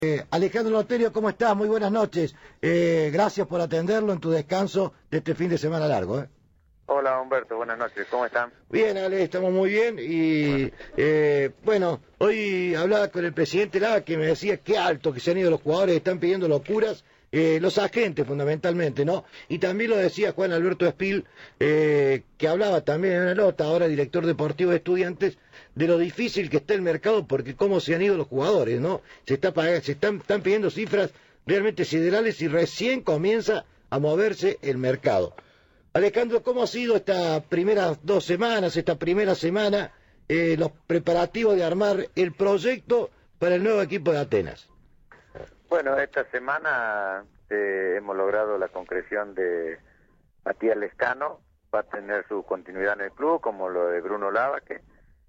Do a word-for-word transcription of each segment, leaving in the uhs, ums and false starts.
Eh, Alejandro Loterio, ¿cómo estás? Muy buenas noches. Eh, gracias por atenderlo en tu descanso de este fin de semana largo. ¿eh? Hola Humberto, buenas noches, ¿cómo están? Bien, Ale, estamos muy bien y eh, bueno, hoy hablaba con el presidente Lava que me decía qué alto que se han ido los jugadores, están pidiendo locuras, eh, los agentes fundamentalmente, ¿no? Y también lo decía Juan Alberto Espil, eh, que hablaba también en una nota, ahora director deportivo de Estudiantes, de lo difícil que está el mercado porque cómo se han ido los jugadores, ¿no? Se está pagando, se están, están pidiendo cifras realmente siderales y recién comienza a moverse el mercado. Alejandro, ¿cómo ha sido estas primeras dos semanas, esta primera semana, eh, los preparativos de armar el proyecto para el nuevo equipo de Atenas? Bueno, esta semana eh, hemos logrado la concreción de Matías Lescano, va a tener su continuidad en el club, como lo de Bruno Lava, que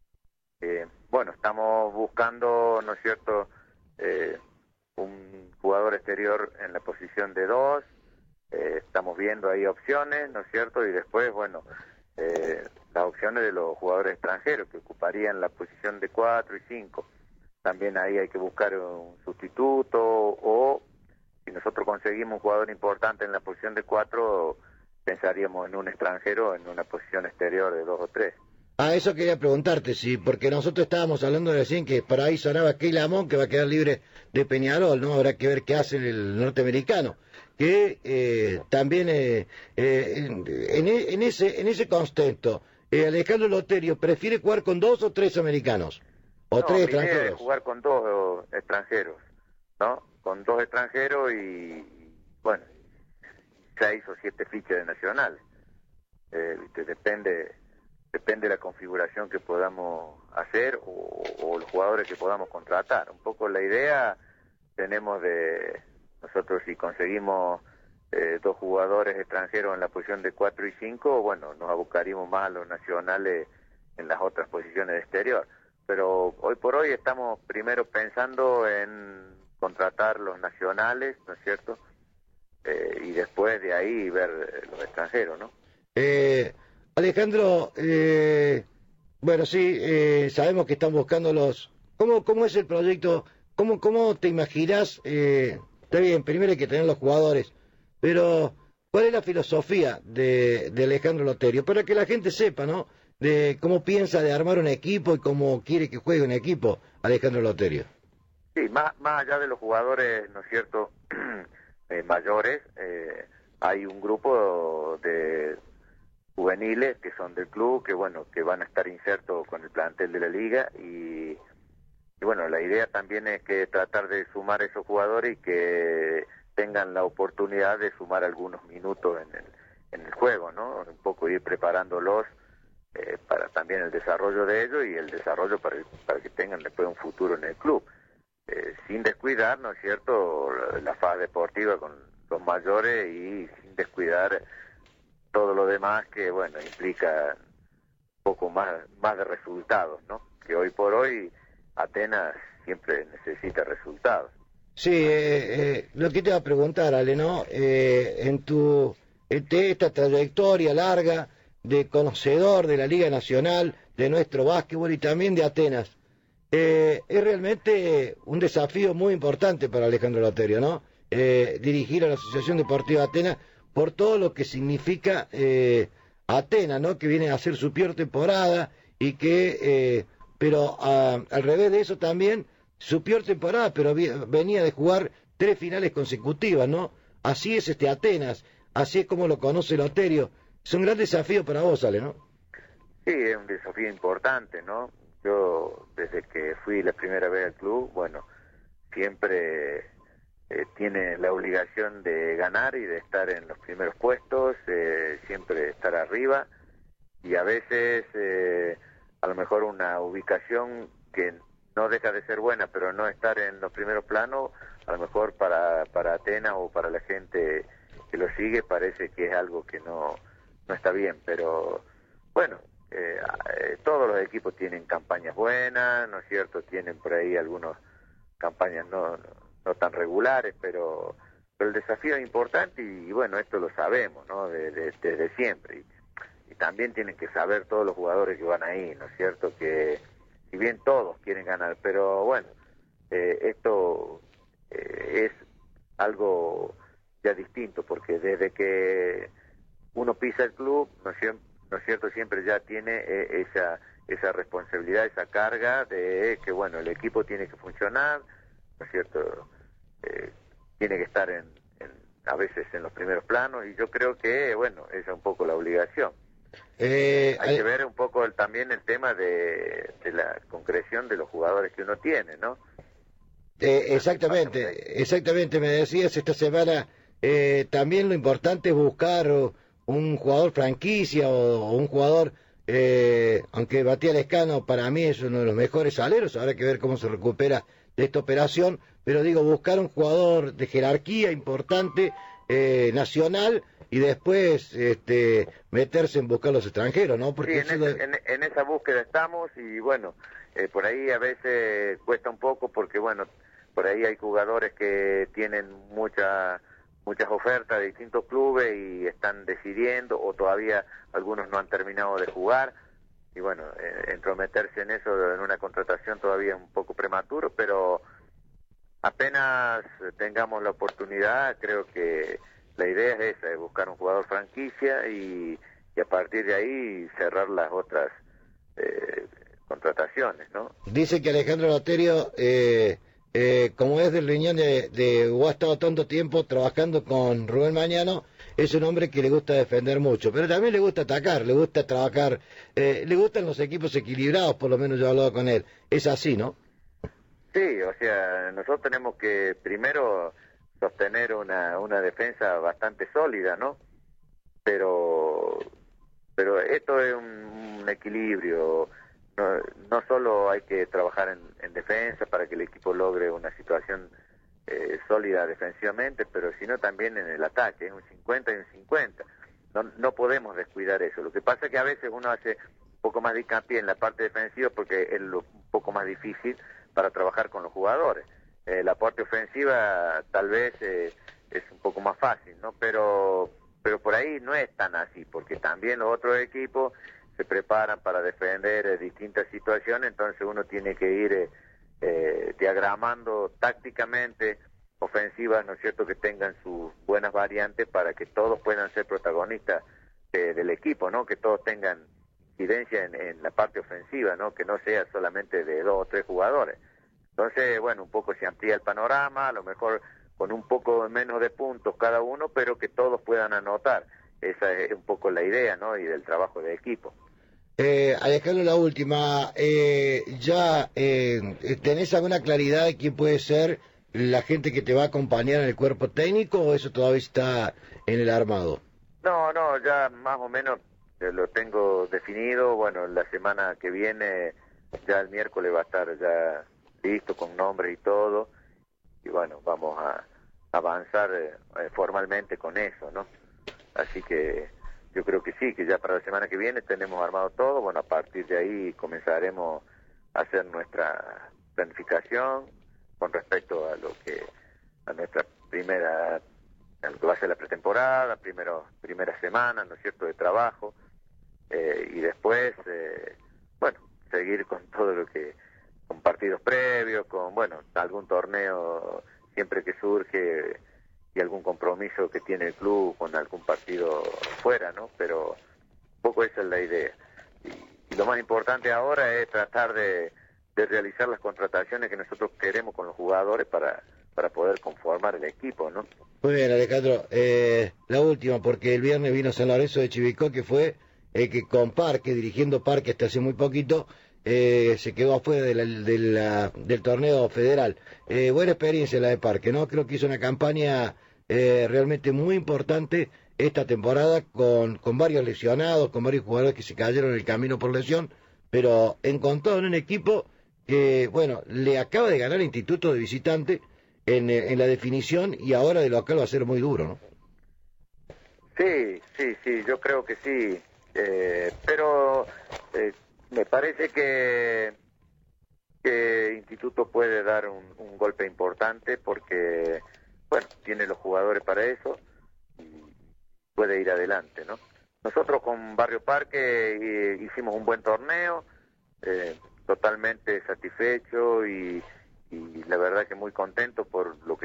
eh, bueno, estamos buscando, ¿no es cierto?, eh, un jugador exterior en la posición de dos. Eh, estamos viendo ahí opciones, ¿no es cierto? Y después, bueno, eh, las opciones de los jugadores extranjeros que ocuparían la posición de cuatro y cinco. También ahí hay que buscar un sustituto o si nosotros conseguimos un jugador importante en la posición de cuatro, pensaríamos en un extranjero en una posición exterior de dos o tres. Ah, eso quería preguntarte, sí, porque nosotros estábamos hablando recién que por ahí sonaba Keila Amon que va a quedar libre de Peñarol, ¿no? Habrá que ver qué hace el norteamericano. Que eh, también eh, eh, en, en ese en ese contexto, eh, Alejandro Loterio prefiere jugar con dos o tres americanos o No, tres mi extranjeros. idea es jugar con dos extranjeros, ¿no? Con dos extranjeros y, bueno, seis o siete fichas de Nacional. Eh, ¿viste? Depende, depende de la configuración que podamos hacer o, o los jugadores que podamos contratar. Un poco la idea tenemos de nosotros si conseguimos eh, dos jugadores extranjeros en la posición de cuatro y cinco, bueno, nos abocaríamos más a los nacionales en las otras posiciones de exterior. Pero hoy por hoy estamos primero pensando en contratar los nacionales, ¿no es cierto? Eh, y después de ahí ver los extranjeros, ¿no? Eh, Alejandro, eh, bueno, sí, eh, sabemos que están buscando los... ¿Cómo, cómo es el proyecto? ¿Cómo, cómo te imaginas? Eh, está bien, primero hay que tener los jugadores, pero ¿cuál es la filosofía de, de Alejandro Loterio? Para que la gente sepa, ¿no? De cómo piensa de armar un equipo y cómo quiere que juegue un equipo Alejandro Loterio. Sí, más, más allá de los jugadores, ¿no es cierto?, eh, mayores, eh, hay un grupo de juveniles que son del club, que bueno, que van a estar insertos con el plantel de la liga y, y bueno, la idea también es que tratar de sumar esos jugadores y que tengan la oportunidad de sumar algunos minutos en el, en el juego, ¿no? Un poco ir preparándolos eh, para también el desarrollo de ellos y el desarrollo para, para que tengan después un futuro en el club. Eh, sin descuidar, ¿no es cierto?, la, la fase deportiva con los mayores y sin descuidar todo lo demás que, bueno, implica un poco más, más de resultados, ¿no? Que hoy por hoy Atenas siempre necesita resultados. Sí, eh, eh, lo que te iba a preguntar, Ale, ¿no? Eh, en tu en te- esta trayectoria larga de conocedor de la Liga Nacional, de nuestro básquetbol y también de Atenas, eh, es realmente un desafío muy importante para Alejandro Loterio, ¿no? Eh, dirigir a la Asociación Deportiva Atenas por todo lo que significa eh, Atenas, ¿no? Que viene a hacer su peor temporada y que, eh, pero a, al revés de eso también, su peor temporada, pero vi, venía de jugar tres finales consecutivas, ¿no? Así es este Atenas, así es como lo conoce Loterio. Es un gran desafío para vos, Ale, ¿no? Sí, es un desafío importante, ¿no? Yo, desde que fui la primera vez al club, bueno, siempre eh, tiene la obligación de ganar y de estar en los primeros puestos, eh, siempre estar arriba, y a veces, eh, a lo mejor una ubicación que no deja de ser buena, pero no estar en los primeros planos, a lo mejor para, para Atenas o para la gente que lo sigue parece que es algo que no, no está bien, pero bueno, eh, eh, todos los equipos tienen campañas buenas, ¿no es cierto? Tienen por ahí algunas campañas no, no, no tan regulares, pero, pero el desafío es importante y, y bueno, esto lo sabemos, ¿no? De, de, desde siempre. Y, y también tienen que saber todos los jugadores que van ahí, ¿no es cierto? Que si bien todos quieren ganar, pero bueno, eh, esto eh, es algo ya distinto, porque desde que uno pisa el club, ¿no es cierto? ¿No es cierto? Siempre ya tiene eh, esa esa responsabilidad, esa carga de que, bueno, el equipo tiene que funcionar, ¿no es cierto? Eh, tiene que estar en, en, a veces en los primeros planos, y yo creo que, bueno, esa es un poco la obligación. Eh, Hay que ver un poco el, también el tema de, de la concreción de los jugadores que uno tiene, ¿no? Eh, exactamente, exactamente, me decías esta semana, eh, también lo importante es buscar un jugador franquicia o, o un jugador, eh, aunque Matías Lescano para mí es uno de los mejores aleros, habrá que ver cómo se recupera de esta operación, pero digo, buscar un jugador de jerarquía importante, eh, nacional, y después este, meterse en buscar los extranjeros, ¿no? Porque sí, en, ese, de... en, en esa búsqueda estamos, y bueno, eh, por ahí a veces cuesta un poco porque, bueno, por ahí hay jugadores que tienen mucha, muchas ofertas de distintos clubes y están decidiendo, o todavía algunos no han terminado de jugar, y bueno, eh, entrometerse en eso, en una contratación todavía es un poco prematuro, pero apenas tengamos la oportunidad, creo que la idea es esa, es buscar un jugador franquicia y, y a partir de ahí cerrar las otras eh, contrataciones, ¿no? Dice que Alejandro Loterio... Eh... Eh, como es del riñón de, de o ha estado tanto tiempo trabajando con Rubén Mañano, es un hombre que le gusta defender mucho, pero también le gusta atacar, le gusta trabajar, eh, le gustan los equipos equilibrados, por lo menos yo he hablado con él. Es así, ¿no? Sí, o sea, nosotros tenemos que primero sostener una, una defensa bastante sólida, ¿no? Pero, pero esto es un, un equilibrio. No, no solo hay que trabajar en, en defensa para que el equipo logre una situación eh, sólida defensivamente, pero sino también en el ataque, es un cincuenta y un cincuenta. No, no podemos descuidar eso. Lo que pasa es que a veces uno hace un poco más de hincapié en la parte defensiva porque es lo, un poco más difícil para trabajar con los jugadores. Eh, la parte ofensiva tal vez eh, es un poco más fácil, ¿no? Pero, pero por ahí no es tan así, porque también los otros equipos se preparan para defender eh, distintas situaciones, entonces uno tiene que ir eh, eh, diagramando tácticamente ofensivas, ¿no es cierto?, que tengan sus buenas variantes para que todos puedan ser protagonistas eh, del equipo, ¿no?, que todos tengan incidencia en, en la parte ofensiva, ¿no?, que no sea solamente de dos o tres jugadores. Entonces, bueno, un poco se amplía el panorama, a lo mejor con un poco menos de puntos cada uno, pero que todos puedan anotar. Esa es un poco la idea, ¿no?, y del trabajo de equipo. Eh, Alejandro, la última, eh, ¿ya eh, tenés alguna claridad de quién puede ser la gente que te va a acompañar en el cuerpo técnico o eso todavía está en el armado? No, no, ya más o menos eh, lo tengo definido. Bueno, la semana que viene, ya el miércoles va a estar ya listo con nombre y todo, y bueno, vamos a avanzar eh, formalmente con eso, ¿no? Así que yo creo que sí, que ya para la semana que viene tenemos armado todo. Bueno, a partir de ahí comenzaremos a hacer nuestra planificación con respecto a lo que, a nuestra primera, a lo que va a ser la pretemporada, primero, primera semana, ¿no es cierto?, de trabajo, eh, y después, eh, bueno, seguir con todo lo que, con partidos previos, con, bueno, algún torneo siempre que surge, y algún compromiso que tiene el club con algún partido fuera, ¿no? Pero un poco esa es la idea. Y, y lo más importante ahora es tratar de, de realizar las contrataciones que nosotros queremos con los jugadores para, para poder conformar el equipo, ¿no? Muy bien, Alejandro. Eh, la última, porque el viernes vino San Lorenzo de Chivicó, que fue el que con Parque, dirigiendo Parque hasta hace muy poquito, eh, se quedó afuera de la, de la, del torneo federal. Eh, buena experiencia la de Parque, ¿no? Creo que hizo una campaña eh, realmente muy importante esta temporada con, con varios lesionados, con varios jugadores que se cayeron en el camino por lesión, pero encontró en un equipo que, bueno, le acaba de ganar el Instituto de Visitante en, en la definición y ahora de local va a ser muy duro, ¿no? Sí, sí, sí, yo creo que sí, eh, pero eh, me parece que que Instituto puede dar un, un golpe importante porque, bueno, tiene los jugadores para eso y puede ir adelante, ¿no? Nosotros con Barrio Parque eh, hicimos un buen torneo, eh, totalmente satisfecho y, y la verdad que muy contento por lo que se han brindado.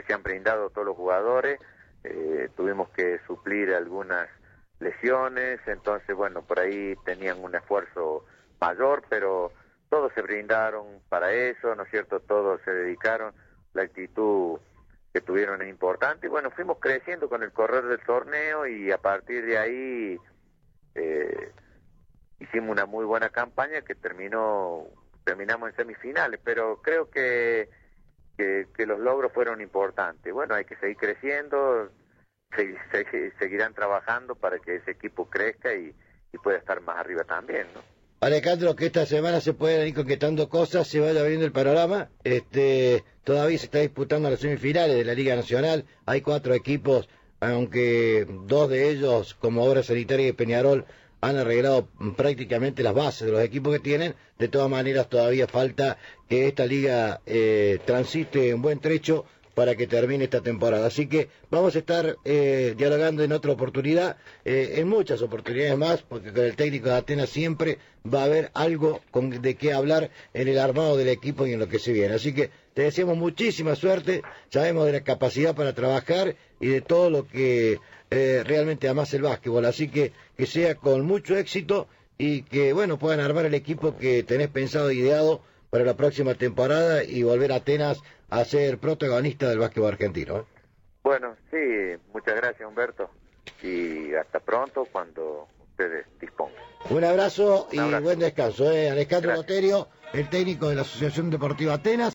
brindado todos los jugadores, eh, tuvimos que suplir algunas lesiones, entonces bueno, por ahí tenían un esfuerzo mayor, pero todos se brindaron para eso, ¿no es cierto? Todos se dedicaron, la actitud que tuvieron es importante, y bueno, fuimos creciendo con el correr del torneo, y a partir de ahí eh, hicimos una muy buena campaña que terminó, terminamos en semifinales, pero creo que, que, que los logros fueron importantes. Bueno, hay que seguir creciendo, se, se, seguirán trabajando para que ese equipo crezca y, y pueda estar más arriba también, ¿no? Alejandro, que esta semana se pueden ir concretando cosas, se vaya abriendo el panorama. Este, todavía se está disputando las semifinales de la Liga Nacional. Hay cuatro equipos, aunque dos de ellos, como Obra Sanitaria y Peñarol, han arreglado prácticamente las bases de los equipos que tienen. De todas maneras, todavía falta que esta liga eh, transite un buen trecho para que termine esta temporada. Así que vamos a estar eh, dialogando en otra oportunidad, eh, en muchas oportunidades más, porque con el técnico de Atenas siempre va a haber algo con, de qué hablar en el armado del equipo y en lo que se viene. Así que te deseamos muchísima suerte, sabemos de la capacidad para trabajar y de todo lo que eh, realmente amas el básquetbol. Así que que sea con mucho éxito y que, bueno, puedan armar el equipo que tenés pensado, ideado para la próxima temporada y volver a Atenas a ser protagonista del básquetbol argentino, ¿eh? Bueno, sí, muchas gracias, Humberto, y hasta pronto cuando ustedes dispongan. Un abrazo y Un abrazo. buen descanso, ¿eh? Alejandro Gracias. Loterio, el técnico de la Asociación Deportiva Atenas.